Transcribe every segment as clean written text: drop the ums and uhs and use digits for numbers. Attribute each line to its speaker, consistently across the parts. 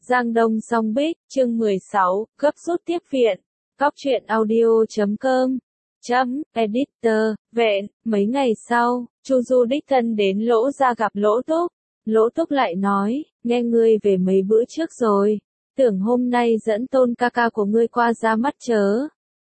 Speaker 1: Giang Đông Song Bích, chương 16, gấp rút tiếp viện. Cóc truyện audio.com Editor, vẹn, mấy ngày sau, Chu Du đích thân đến Lỗ ra gặp Lỗ Túc. Lỗ Túc lại nói, nghe ngươi về mấy bữa trước rồi, tưởng hôm nay dẫn Tôn ca ca của ngươi qua ra mắt chớ.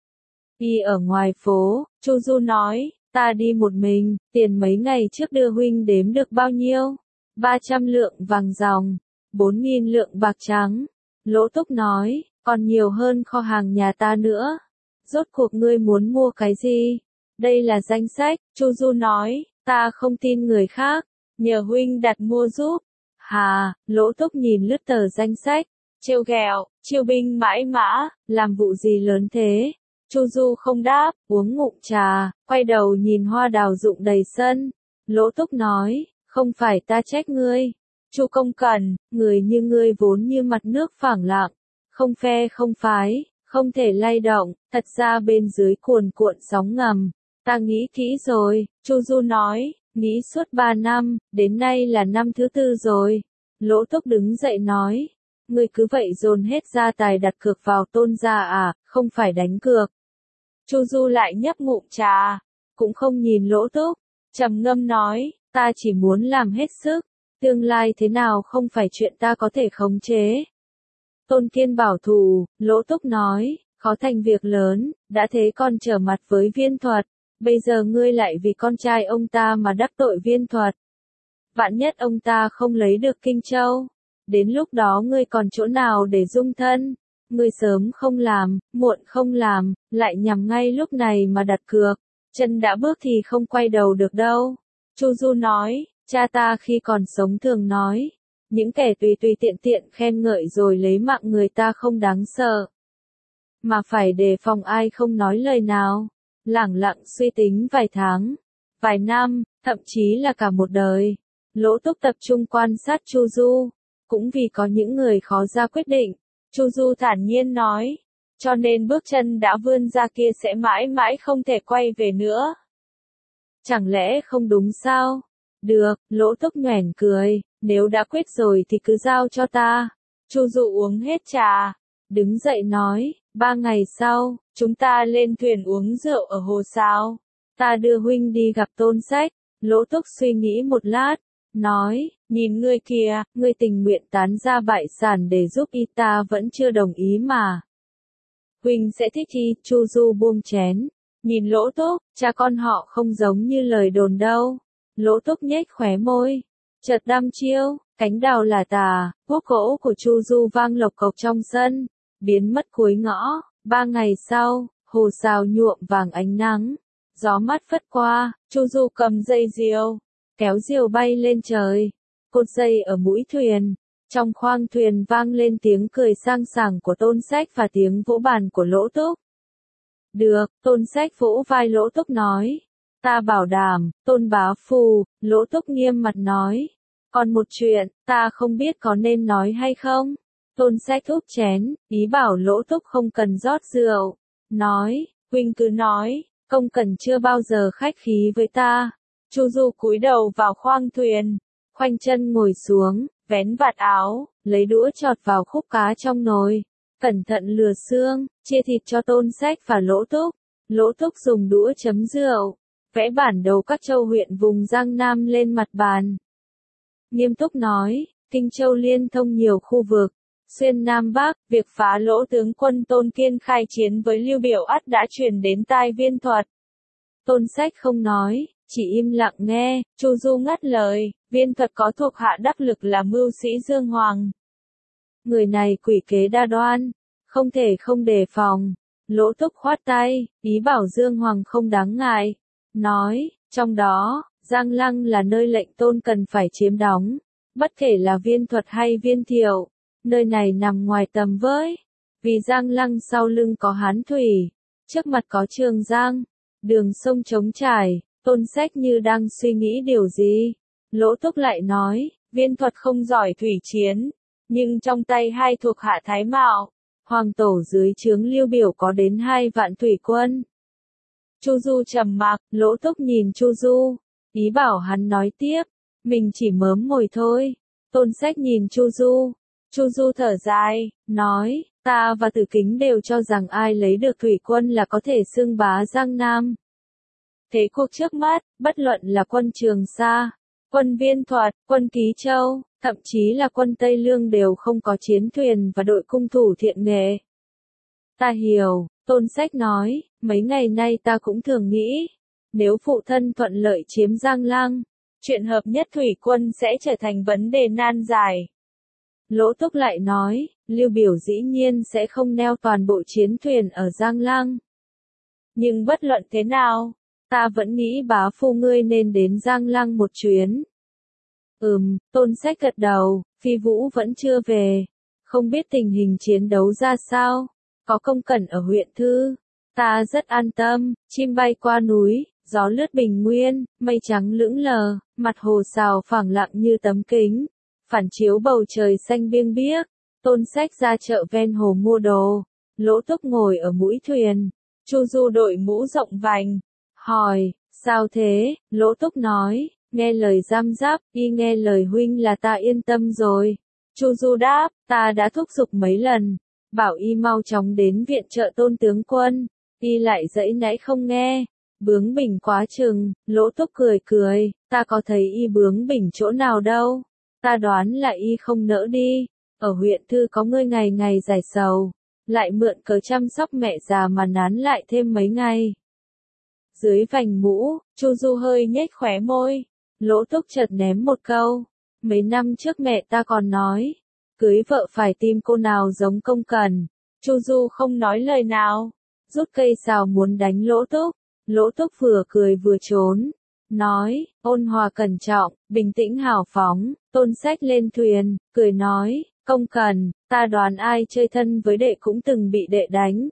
Speaker 1: Đi ở ngoài phố, Chu Du nói, ta đi một mình, tiền mấy ngày trước đưa huynh đếm được bao nhiêu? 300 lượng vàng ròng, 4.000 lượng bạc trắng. Lỗ Túc nói, còn nhiều hơn kho hàng nhà ta nữa. Rốt cuộc ngươi muốn mua cái gì? Đây là danh sách, Chu Du nói, ta không tin người khác, nhờ huynh đặt mua giúp. Hà, Lỗ Túc nhìn lướt tờ danh sách, trêu ghẹo, chiêu binh mãi mã, làm vụ gì lớn thế? Chu Du không đáp, uống ngụm trà, quay đầu nhìn hoa đào rụng đầy sân. Lỗ Túc nói, không phải ta trách ngươi, Chu Công Cẩn, người như ngươi vốn như mặt nước phẳng lặng, không phe không phái, không thể lay động, thật ra bên dưới cuồn cuộn sóng ngầm. Ta nghĩ kỹ rồi, Chu Du nói, nghĩ suốt 3 năm, đến nay là năm thứ 4 rồi. Lỗ Túc đứng dậy nói, ngươi cứ vậy dồn hết gia tài đặt cược vào Tôn gia à, không phải đánh cược. Chu Du lại nhấp ngụm trà, cũng không nhìn Lỗ Túc, trầm ngâm nói, ta chỉ muốn làm hết sức, tương lai thế nào không phải chuyện ta có thể khống chế. Tôn Kiên bảo thủ, Lỗ Túc nói, khó thành việc lớn, đã thế con trở mặt với Viên Thuật, bây giờ ngươi lại vì con trai ông ta mà đắc tội Viên Thuật. Vạn nhất ông ta không lấy được Kinh Châu, đến lúc đó ngươi còn chỗ nào để dung thân, ngươi sớm không làm, muộn không làm, lại nhằm ngay lúc này mà đặt cược, chân đã bước thì không quay đầu được đâu. Chu Du nói, cha ta khi còn sống thường nói, những kẻ tùy tùy tiện tiện khen ngợi rồi lấy mạng người ta không đáng sợ, mà phải đề phòng ai không nói lời nào, lẳng lặng suy tính vài tháng, vài năm, thậm chí là cả một đời. Lỗ Túc tập trung quan sát Chu Du, cũng vì có những người khó ra quyết định. Chu Du thản nhiên nói, cho nên bước chân đã vươn ra kia sẽ mãi mãi không thể quay về nữa. Chẳng lẽ không đúng sao? Được, Lỗ Túc nhoẻn cười, nếu đã quyết rồi thì cứ giao cho ta. Chu Du uống hết trà, đứng dậy nói, 3 ngày sau, chúng ta lên thuyền uống rượu ở hồ sao. Ta đưa huynh đi gặp Tôn Sách. Lỗ Túc suy nghĩ một lát, nói, nhìn ngươi kìa, ngươi tình nguyện tán ra bại sản để giúp y ta vẫn chưa đồng ý mà. Huynh sẽ thích y, Chu Du buông chén, nhìn Lỗ Túc, cha con họ không giống như lời đồn đâu. Lỗ Túc nhếch khóe môi, chợt đăm chiêu, cánh đào là tà, guốc gỗ của Chu Du vang lộc cộc trong sân, biến mất cuối ngõ. 3 ngày sau, hồ sào nhuộm vàng ánh nắng, gió mát phất qua, Chu Du cầm dây diều, kéo diều bay lên trời, cột dây ở mũi thuyền, trong khoang thuyền vang lên tiếng cười sang sảng của Tôn Sách và tiếng vỗ bàn của Lỗ Túc. Được, Tôn Sách vỗ vai Lỗ Túc nói, ta bảo đảm, Tôn bá phù. Lỗ Túc nghiêm mặt nói, còn một chuyện, ta không biết có nên nói hay không. Tôn Sách úp chén, ý bảo Lỗ Túc không cần rót rượu, nói, huynh cứ nói, Công Cẩn chưa bao giờ khách khí với ta. Chu Du cúi đầu vào khoang thuyền, khoanh chân ngồi xuống, vén vạt áo, lấy đũa chọt vào khúc cá trong nồi, cẩn thận lừa xương, chia thịt cho Tôn Sách và Lỗ Túc. Lỗ Túc dùng đũa chấm rượu, vẽ bản đồ các châu huyện vùng Giang Nam lên mặt bàn. Nghiêm túc nói, Kinh Châu liên thông nhiều khu vực, xuyên Nam Bắc, việc phá Lỗ tướng quân Tôn Kiên khai chiến với Lưu Biểu ắt đã truyền đến tai Viên Thuật. Tôn Sách không nói, chỉ im lặng nghe. Chu Du ngắt lời, Viên Thuật có thuộc hạ đắc lực là mưu sĩ Dương Hoàng. Người này quỷ kế đa đoan, không thể không đề phòng. Lỗ Túc khoát tay, ý bảo Dương Hoàng không đáng ngại, nói, trong đó, Giang Lăng là nơi lệnh Tôn cần phải chiếm đóng, bất kể là Viên Thuật hay Viên Thiệu, nơi này nằm ngoài tầm với, vì Giang Lăng sau lưng có Hán Thủy, trước mặt có Trường Giang, đường sông trống trải. Tôn Sách như đang suy nghĩ điều gì. Lỗ Túc lại nói, Viên Thuật không giỏi thủy chiến, nhưng trong tay hai thuộc hạ Thái Mạo, Hoàng Tổ dưới trướng Lưu Biểu có đến 2 vạn thủy quân. Chu Du trầm mặc, Lỗ Túc nhìn Chu Du, ý bảo hắn nói tiếp, mình chỉ mớm mồi thôi. Tôn Sách nhìn Chu Du, Chu Du thở dài, nói, ta và Tử Kính đều cho rằng ai lấy được thủy quân là có thể xưng bá Giang Nam. Thế cuộc trước mắt, bất luận là quân Trường Sa, quân Viên Thuật, quân Ký Châu, thậm chí là quân Tây Lương đều không có chiến thuyền và đội cung thủ thiện nghệ. Ta hiểu, Tôn Sách nói, mấy ngày nay ta cũng thường nghĩ, nếu phụ thân thuận lợi chiếm Giang Lăng, chuyện hợp nhất thủy quân sẽ trở thành vấn đề nan giải. Lỗ Túc lại nói, Lưu Biểu dĩ nhiên sẽ không neo toàn bộ chiến thuyền ở Giang Lăng. Nhưng bất luận thế nào, ta vẫn nghĩ bá phu ngươi nên đến Giang Lăng một chuyến. Tôn Sách gật đầu, Phi Vũ vẫn chưa về, không biết tình hình chiến đấu ra sao, có Công Cẩn ở huyện Thư. Ta rất an tâm, chim bay qua núi, gió lướt bình nguyên, mây trắng lững lờ, mặt hồ sào phẳng lặng như tấm kính, phản chiếu bầu trời xanh biêng biếc. Tôn Sách ra chợ ven hồ mua đồ, Lỗ Túc ngồi ở mũi thuyền, Chu Du đội mũ rộng vành, hỏi, sao thế? Lỗ Túc nói, nghe lời giam giáp, y nghe lời huynh là ta yên tâm rồi. Chu Du đáp, ta đã thúc giục mấy lần, bảo y mau chóng đến viện trợ Tôn tướng quân, y lại dãy nãy không nghe. Bướng bỉnh quá chừng. Lỗ Túc cười cười, ta có thấy y bướng bỉnh chỗ nào đâu, ta đoán là y không nỡ đi, ở huyện Thư có ngươi ngày ngày giải sầu, lại mượn cớ chăm sóc mẹ già mà nán lại thêm mấy ngày. Dưới vành mũ, Chu Du hơi nhếch khóe môi, Lỗ Túc chợt ném một câu, mấy năm trước mẹ ta còn nói, cưới vợ phải tìm cô nào giống Công Cẩn. Chu Du không nói lời nào, rút cây sào muốn đánh Lỗ Túc. Lỗ Túc vừa cười vừa trốn, nói, ôn hòa cẩn trọng, bình tĩnh hào phóng. Tôn Sách lên thuyền, cười nói, Công Cẩn, ta đoán ai chơi thân với đệ cũng từng bị đệ đánh.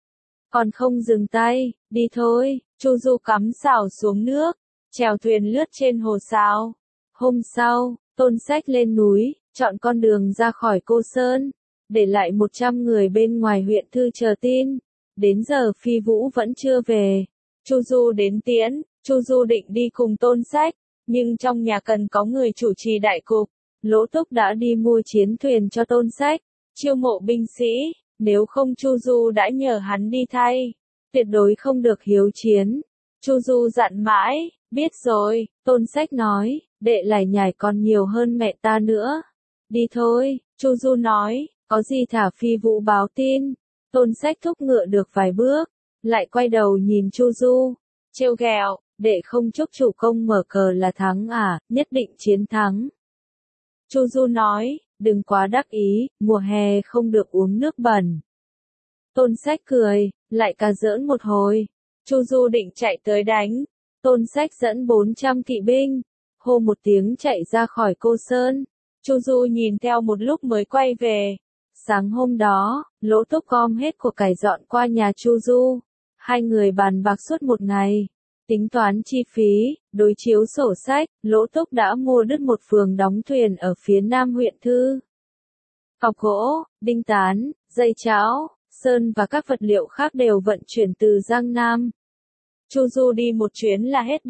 Speaker 1: Còn không dừng tay, đi thôi. Chu Du cắm sào xuống nước, chèo thuyền lướt trên hồ sào. Hôm sau, Tôn Sách lên núi, chọn con đường ra khỏi Cô Sơn, để lại 100 người bên ngoài huyện Thư chờ tin. Đến giờ Phi Vũ vẫn chưa về. Chu Du đến tiễn, Chu Du định đi cùng Tôn Sách, nhưng trong nhà cần có người chủ trì đại cục. Lỗ Túc đã đi mua chiến thuyền cho Tôn Sách, chiêu mộ binh sĩ, nếu không Chu Du đã nhờ hắn đi thay, tuyệt đối không được hiếu chiến. Chu Du dặn mãi, biết rồi. Tôn Sách nói, đệ lại nhảy còn nhiều hơn mẹ ta nữa. Đi thôi. Chu Du nói, có gì thả Phi Vũ báo tin. Tôn Sách thúc ngựa được vài bước, lại quay đầu nhìn Chu Du, trêu ghẹo, đệ không chúc chủ công mở cờ là thắng à, nhất định chiến thắng. Chu Du nói, đừng quá đắc ý, mùa hè không được uống nước bẩn. Tôn Sách cười, lại cà giỡn một hồi. Chu Du định chạy tới đánh. Tôn Sách dẫn 400 kỵ binh, hô một tiếng chạy ra khỏi Cô Sơn. Chu Du nhìn theo một lúc mới quay về. Sáng hôm đó, Lỗ Túc gom hết của cải dọn qua nhà Chu Du. Hai người bàn bạc suốt một ngày, tính toán chi phí, đối chiếu sổ sách. Lỗ Túc đã mua đứt một phường đóng thuyền ở phía nam huyện Thư. Cọc gỗ, đinh tán, dây cháo, sơn và các vật liệu khác đều vận chuyển từ Giang Nam. Chu Du đi một chuyến là hết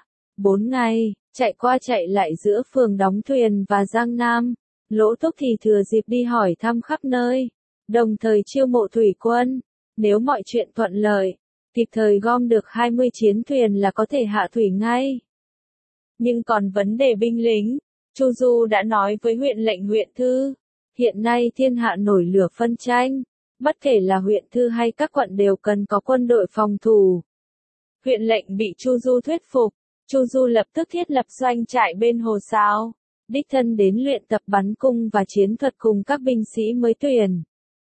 Speaker 1: 3-4 ngày, chạy qua chạy lại giữa phường đóng thuyền và Giang Nam. Lỗ Túc thì thừa dịp đi hỏi thăm khắp nơi, đồng thời chiêu mộ thủy quân. Nếu mọi chuyện thuận lợi, kịp thời gom được 20 chiến thuyền là có thể hạ thủy ngay. Nhưng còn vấn đề binh lính, Chu Du đã nói với huyện lệnh huyện Thư, hiện nay thiên hạ nổi lửa phân tranh, bất kể là huyện Thư hay các quận đều cần có quân đội phòng thủ. Huyện lệnh bị Chu Du thuyết phục, Chu Du lập tức thiết lập doanh trại bên hồ Sào, đích thân đến luyện tập bắn cung và chiến thuật cùng các binh sĩ mới tuyển.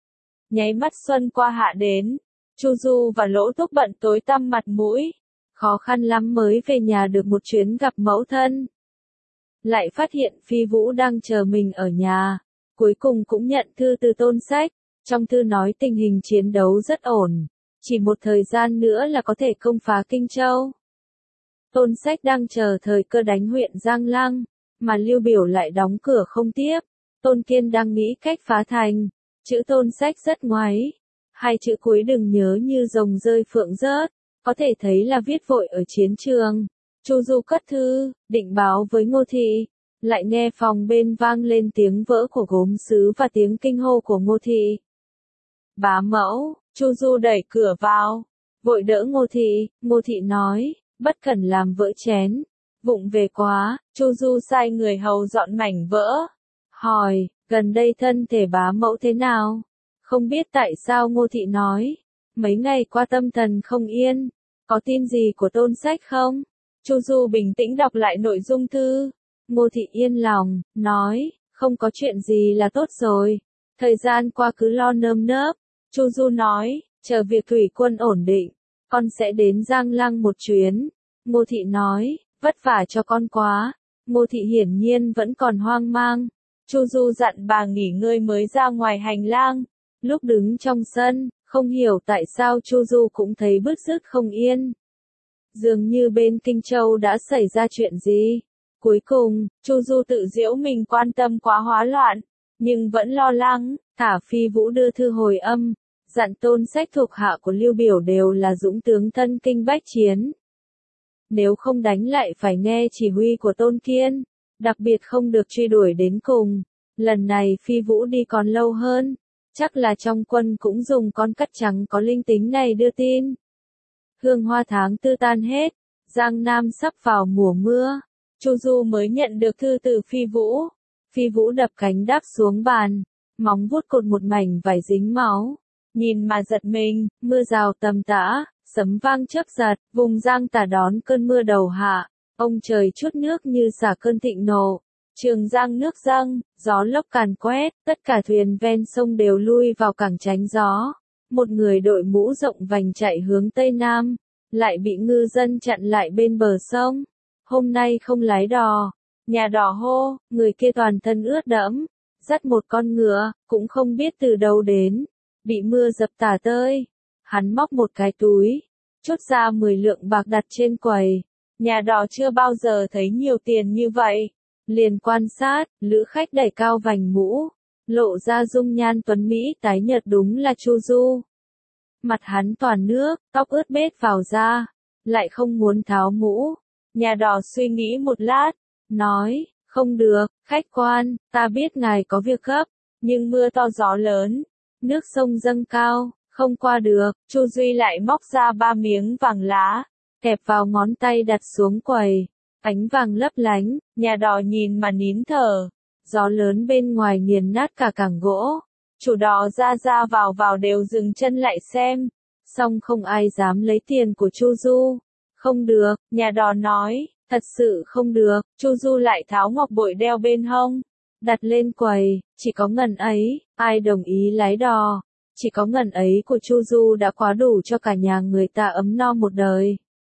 Speaker 1: Nháy mắt xuân qua hạ đến, Chu Du và Lỗ Túc bận tối tăm mặt mũi, khó khăn lắm mới về nhà được một chuyến gặp mẫu thân. Lại phát hiện Phi Vũ đang chờ mình ở nhà, cuối cùng cũng nhận thư từ Tôn Sách, trong thư nói tình hình chiến đấu rất ổn, chỉ một thời gian nữa là có thể công phá Kinh Châu. Tôn Sách đang chờ thời cơ đánh huyện Giang Lăng, mà Lưu Biểu lại đóng cửa không tiếp. Tôn Kiên đang nghĩ cách phá thành. Chữ Tôn Sách rất ngoáy. Hai chữ cuối đừng nhớ như rồng rơi phượng rớt, có thể thấy là viết vội ở chiến trường. Chu Du cất thư, định báo với Ngô Thị. lại nghe phòng bên vang lên tiếng vỡ của gốm sứ và tiếng kinh hô của Ngô Thị. Bá mẫu, Chu Du đẩy cửa vào, vội đỡ Ngô Thị. Ngô Thị nói, bất cần làm vỡ chén, vụng về quá. Chu Du sai người hầu dọn mảnh vỡ, hỏi, gần đây thân thể bá mẫu thế nào? Không biết tại sao Ngô Thị nói, mấy ngày qua tâm thần không yên, có tin gì của Tôn Sách không? Chu Du bình tĩnh đọc lại nội dung thư. Ngô Thị yên lòng, nói, không có chuyện gì là tốt rồi. Thời gian qua cứ lo nơm nớp. Chu Du nói, chờ việc thủy quân ổn định, con sẽ đến Giang Lăng một chuyến. Ngô Thị nói, vất vả cho con quá. Ngô Thị hiển nhiên vẫn còn hoang mang. Chu Du dặn bà nghỉ ngơi mới ra ngoài hành lang. Lúc đứng trong sân, không hiểu tại sao Chu Du cũng thấy bứt rứt không yên. Dường như bên Kinh Châu đã xảy ra chuyện gì. Cuối cùng, Chu Du tự giễu mình quan tâm quá hóa loạn, nhưng vẫn lo lắng, thả Phi Vũ đưa thư hồi âm, dặn Tôn Sách thuộc hạ của Lưu Biểu đều là dũng tướng thân kinh bách chiến. Nếu không đánh lại phải nghe chỉ huy của Tôn Kiên, đặc biệt không được truy đuổi đến cùng. Lần này Phi Vũ đi còn lâu hơn, chắc là trong quân cũng dùng con cắt trắng có linh tính này đưa tin. Hương hoa tháng tư tan hết, Giang Nam sắp vào mùa mưa. Chu Du mới nhận được thư từ Phi Vũ. Phi Vũ đập cánh đáp xuống bàn, móng vuốt cột một mảnh vải dính máu. Nhìn mà giật mình, mưa rào tầm tã, sấm vang chớp giật, vùng Giang Tả đón cơn mưa đầu hạ. Ông trời trút nước như xả cơn thịnh nộ. Trường Giang nước dâng, gió lốc càn quét, tất cả thuyền ven sông đều lui vào cảng tránh gió. Một người đội mũ rộng vành chạy hướng Tây Nam, lại bị ngư dân chặn lại bên bờ sông. Hôm nay không lái đò. Nhà đò hô, người kia toàn thân ướt đẫm, dắt một con ngựa, cũng không biết từ đâu đến, bị mưa dập tả tơi. Hắn móc một cái túi, chốt ra 10 lượng bạc đặt trên quầy. Nhà đò chưa bao giờ thấy nhiều tiền như vậy. Liền quan sát, lữ khách đẩy cao vành mũ, lộ ra dung nhan tuấn Mỹ tái nhợt đúng là Chu Du. Mặt hắn toàn nước, tóc ướt bết vào da, lại không muốn tháo mũ. Nhà đò suy nghĩ một lát, nói, không được, khách quan, ta biết ngài có việc gấp, nhưng mưa to gió lớn, nước sông dâng cao, không qua được. Chu Duy lại móc ra 3 miếng vàng lá, kẹp vào ngón tay đặt xuống quầy, ánh vàng lấp lánh. Nhà đò nhìn mà nín thở, gió lớn bên ngoài nghiền nát cả cảng gỗ. Chủ đò ra ra vào đều dừng chân lại xem, song không ai dám lấy tiền của Chu Du. Không được, nhà đò nói, thật sự không được. Chu Du lại tháo ngọc bội đeo bên hông, đặt lên quầy. Chỉ có ngần ấy, ai đồng ý lái đò. Chỉ có ngần ấy của Chu Du đã quá đủ cho cả nhà người ta ấm no một đời.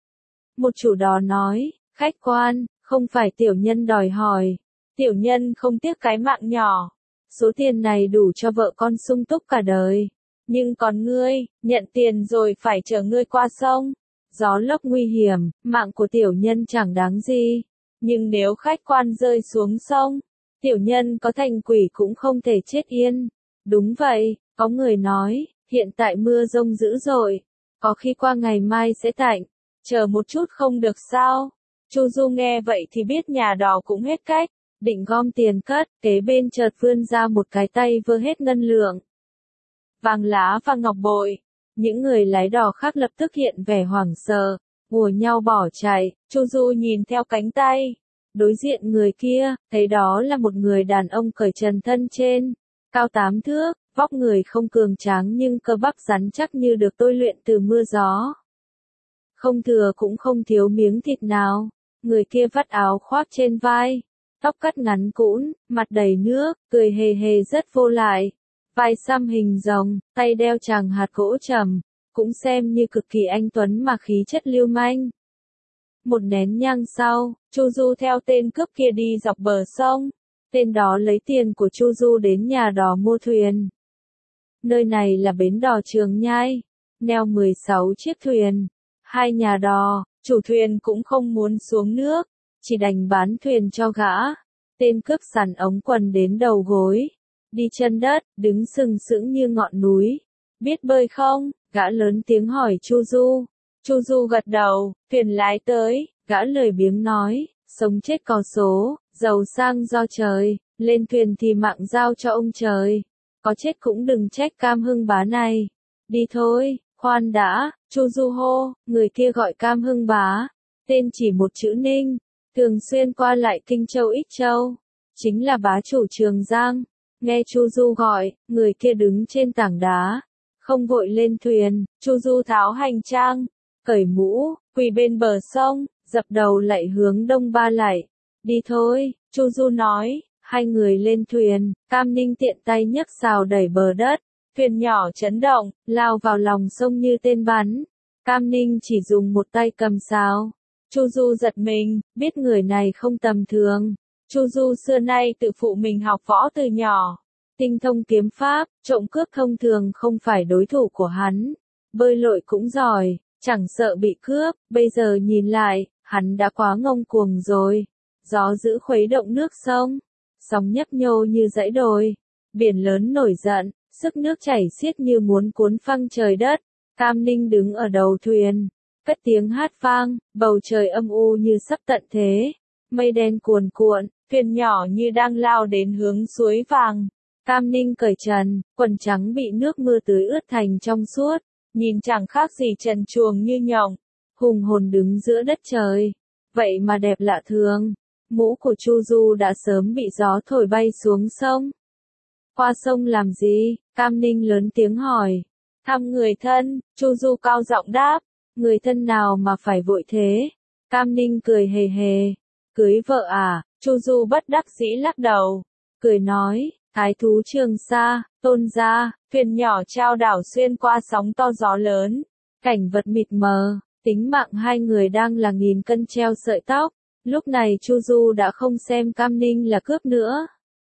Speaker 1: Một chủ đò nói, khách quan, không phải tiểu nhân đòi hỏi, tiểu nhân không tiếc cái mạng nhỏ. Số tiền này đủ cho vợ con sung túc cả đời. Nhưng còn ngươi, nhận tiền rồi phải chở ngươi qua sông. Gió lốc nguy hiểm, mạng của tiểu nhân chẳng đáng gì. Nhưng nếu khách quan rơi xuống sông, tiểu nhân có thành quỷ cũng không thể chết yên. Đúng vậy, có người nói, hiện tại mưa rông dữ dội, có khi qua ngày mai sẽ tạnh. Chờ một chút không được sao? Chu Du nghe vậy thì biết nhà đò cũng hết cách, định gom tiền cất, kế bên chợt vươn ra một cái tay vơ hết ngân lượng, vàng lá và ngọc bội. Những người lái đò khác lập tức hiện vẻ hoảng sợ, hùa nhau bỏ chạy. Chu Du nhìn theo cánh tay, đối diện người kia, thấy đó là một người đàn ông cởi trần thân trên, cao 8 thước, vóc người không cường tráng nhưng cơ bắp rắn chắc như được tôi luyện từ mưa gió. Không thừa cũng không thiếu miếng thịt nào. Người kia vắt áo khoác trên vai, tóc cắt ngắn cũn, mặt đầy nước, cười hề hề rất vô lại. Vai xăm hình rồng, tay đeo chàng hạt gỗ trầm, cũng xem như cực kỳ anh tuấn mà khí chất lưu manh. Một nén nhang sau, Chu Du theo tên cướp kia đi dọc bờ sông. Tên đó lấy tiền của Chu Du đến nhà đò mua thuyền. Nơi này là bến đò Trường Nhai, neo 16 chiếc thuyền. 2 nhà đò, chủ thuyền cũng không muốn xuống nước, chỉ đành bán thuyền cho gã. Tên cướp sắn ống quần đến đầu gối, đi chân đất, đứng sừng sững như ngọn núi. Biết bơi không? Gã lớn tiếng hỏi Chu Du. Chu Du gật đầu, thuyền lái tới, gã lười biếng nói, sống chết có số, giàu sang do trời, lên thuyền thì mạng giao cho ông trời. Có chết cũng đừng trách Cam Hưng bá này. Đi thôi, khoan đã, Chu Du hô, người kia gọi Cam Hưng bá, tên chỉ một chữ Ninh, thường xuyên qua lại Kinh Châu Ích Châu, chính là bá chủ Trường Giang. Nghe Chu Du gọi, người kia đứng trên tảng đá, không vội lên thuyền. Chu Du tháo hành trang, cởi mũ, quỳ bên bờ sông, dập đầu lạy hướng đông ba lạy. Đi thôi, Chu Du nói. Hai người lên thuyền, Cam Ninh tiện tay nhấc sào đẩy bờ đất, thuyền nhỏ chấn động, lao vào lòng sông như tên bắn. Cam Ninh chỉ dùng một tay cầm sào. Chu Du giật mình, biết người này không tầm thường. Chu Du xưa nay tự phụ mình học võ từ nhỏ, tinh thông kiếm pháp, trộm cướp thông thường không phải đối thủ của hắn. Bơi lội cũng giỏi, chẳng sợ bị cướp, bây giờ nhìn lại, hắn đã quá ngông cuồng rồi. Gió dữ khuấy động nước sông, sóng nhấp nhô như dãy đồi, biển lớn nổi giận, sức nước chảy xiết như muốn cuốn phăng trời đất. Cam Ninh đứng ở đầu thuyền, cất tiếng hát vang, bầu trời âm u như sắp tận thế, mây đen cuồn cuộn, thuyền nhỏ như đang lao đến hướng suối vàng. Cam Ninh cởi trần, quần trắng bị nước mưa tưới ướt thành trong suốt, nhìn chẳng khác gì trần truồng như nhộng, hùng hồn đứng giữa đất trời, vậy mà đẹp lạ thường. Mũ của Chu Du đã sớm bị gió thổi bay xuống sông. Qua sông làm gì? Cam Ninh lớn tiếng hỏi. Thăm người thân, Chu Du cao giọng đáp. Người thân nào mà phải vội thế? Cam Ninh cười hề hề. Cưới vợ à? Chu Du bất đắc dĩ lắc đầu. Cười nói, thái thú Trường Sa, Tôn gia, thuyền nhỏ chao đảo xuyên qua sóng to gió lớn. Cảnh vật mịt mờ, tính mạng hai người đang là nghìn cân treo sợi tóc. Lúc này Chu Du đã không xem Cam Ninh là cướp nữa.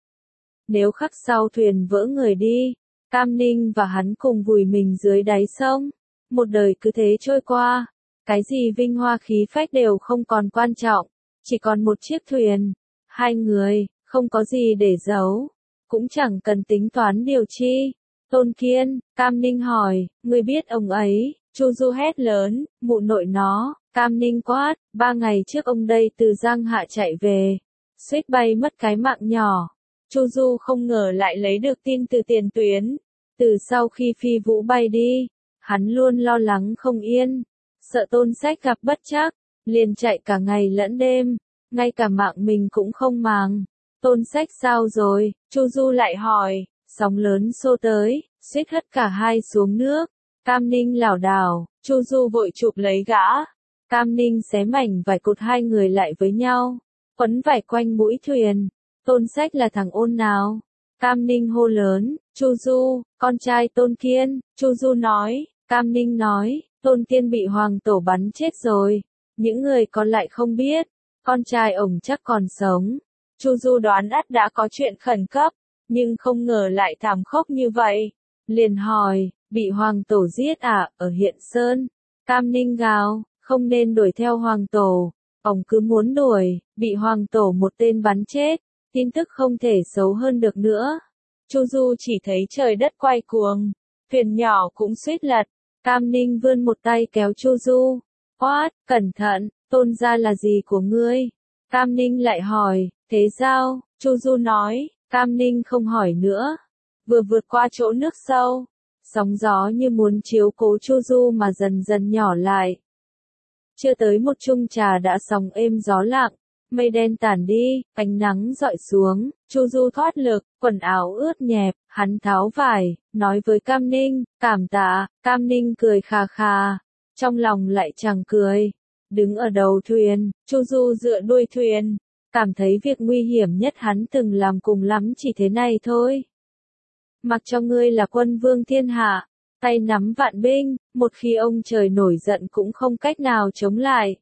Speaker 1: Nếu khắc sau thuyền vỡ người đi, Cam Ninh và hắn cùng vùi mình dưới đáy sông. Một đời cứ thế trôi qua, cái gì vinh hoa khí phách đều không còn quan trọng, chỉ còn một chiếc thuyền. Hai người, không có gì để giấu, cũng chẳng cần tính toán điều chi. Tôn Kiên, Cam Ninh hỏi, ngươi biết ông ấy? Chu Du hét lớn, mụ nội nó. Cam Ninh quát, 3 ngày trước ông đây từ Giang Hạ chạy về, suýt bay mất cái mạng nhỏ. Chu Du không ngờ lại lấy được tin từ tiền tuyến. Từ sau khi Phi Vũ bay đi, hắn luôn lo lắng không yên, sợ Tôn Sách gặp bất trắc, liền chạy cả ngày lẫn đêm, ngay cả mạng mình cũng không màng. Tôn Sách sao rồi? Chu Du lại hỏi. Sóng lớn xô tới, suýt hất cả hai xuống nước. Cam Ninh lảo đảo, Chu Du vội chụp lấy gã. Cam Ninh xé mảnh vải cột hai người lại với nhau, quấn vải quanh mũi thuyền. Tôn Sách là thằng ôn nào? Cam Ninh hô lớn. Chu Du, con trai Tôn Kiên. Chu Du nói. Cam Ninh nói, Tôn Kiên bị Hoàng Tổ bắn chết rồi, những người còn lại không biết, con trai ổng chắc còn sống. Chu Du đoán ắt đã có chuyện khẩn cấp, nhưng không ngờ lại thảm khốc như vậy. Liền hỏi, bị Hoàng Tổ giết à? Ở Hiện Sơn. Cam Ninh gào, không nên đuổi theo Hoàng Tổ, ổng cứ muốn đuổi, bị Hoàng Tổ một tên bắn chết, tin tức không thể xấu hơn được nữa. Chu Du chỉ thấy trời đất quay cuồng, thuyền nhỏ cũng suýt lật. Cam Ninh vươn một tay kéo Chu Du, quát, cẩn thận, Tôn gia là gì của ngươi? Cam Ninh lại hỏi, thế sao? Chu Du nói. Cam Ninh không hỏi nữa, vừa vượt qua chỗ nước sâu, sóng gió như muốn chiếu cố Chu Du mà dần dần nhỏ lại. Chưa tới một chung trà đã sóng êm gió lặng, mây đen tản đi, ánh nắng rọi xuống. Chu Du thoát lực, quần áo ướt nhẹp, hắn tháo vải, nói với Cam Ninh, cảm tạ. Cam Ninh cười khà khà, trong lòng lại chẳng cười. Đứng ở đầu thuyền, Chu Du dựa đuôi thuyền, cảm thấy việc nguy hiểm nhất hắn từng làm cùng lắm chỉ thế này thôi. Mặc cho ngươi là quân vương thiên hạ, tay nắm vạn binh, một khi ông trời nổi giận cũng không cách nào chống lại.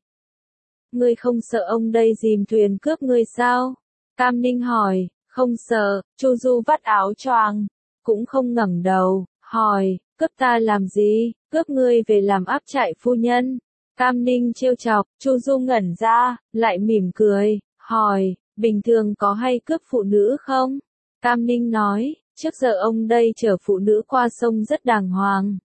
Speaker 1: Ngươi không sợ ông đây dìm thuyền cướp ngươi sao? Cam Ninh hỏi. Không sợ. Chu Du vắt áo choàng, cũng không ngẩng đầu, hỏi, cướp ta làm gì? Cướp ngươi về làm áp trại phu nhân. Cam Ninh trêu chọc. Chu Du ngẩn ra, lại mỉm cười, hỏi, bình thường có hay cướp phụ nữ không? Cam Ninh nói, trước giờ ông đây chở phụ nữ qua sông rất đàng hoàng.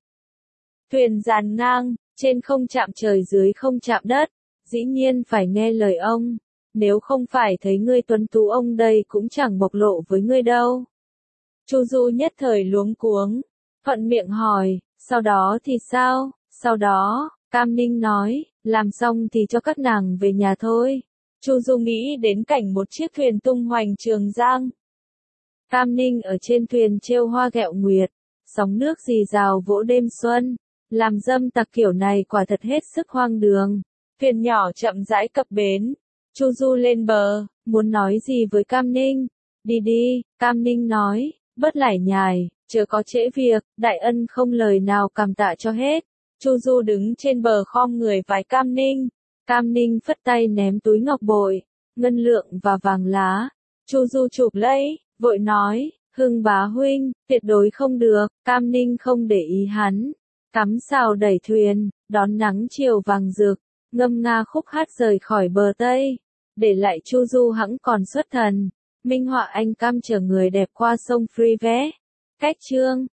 Speaker 1: Thuyền dàn ngang, trên không chạm trời dưới không chạm đất, dĩ nhiên phải nghe lời ông. nếu không phải thấy ngươi tuấn tú ông đây cũng chẳng bộc lộ với ngươi đâu. Chu Du nhất thời luống cuống, thuận miệng hỏi, sau đó thì sao? Sau đó, Cam Ninh nói, làm xong thì cho các nàng về nhà thôi. Chu Du nghĩ đến cảnh một chiếc thuyền tung hoành Trường Giang. Cam Ninh ở trên thuyền trêu hoa ghẹo nguyệt, sóng nước rì rào vỗ đêm xuân, làm dâm tặc kiểu này quả thật hết sức hoang đường. Thuyền nhỏ chậm rãi cập bến, Chu Du lên bờ, muốn nói gì với Cam Ninh. Đi đi, Cam Ninh nói, bớt lải nhải, chớ có trễ việc, đại ân không lời nào cảm tạ cho hết. Chu Du đứng trên bờ khom người vái Cam Ninh. Cam Ninh phất tay ném túi ngọc bội, ngân lượng và vàng lá. Chu Du chụp lấy, vội nói, Hưng bá huynh, tuyệt đối không được. Cam Ninh không để ý hắn, cắm sào đẩy thuyền, đón nắng chiều vàng rực, ngâm nga khúc hát rời khỏi bờ Tây, để lại Chu Du hẵng còn xuất thần. Minh họa anh Cam chở người đẹp qua sông Free vé. Cách chương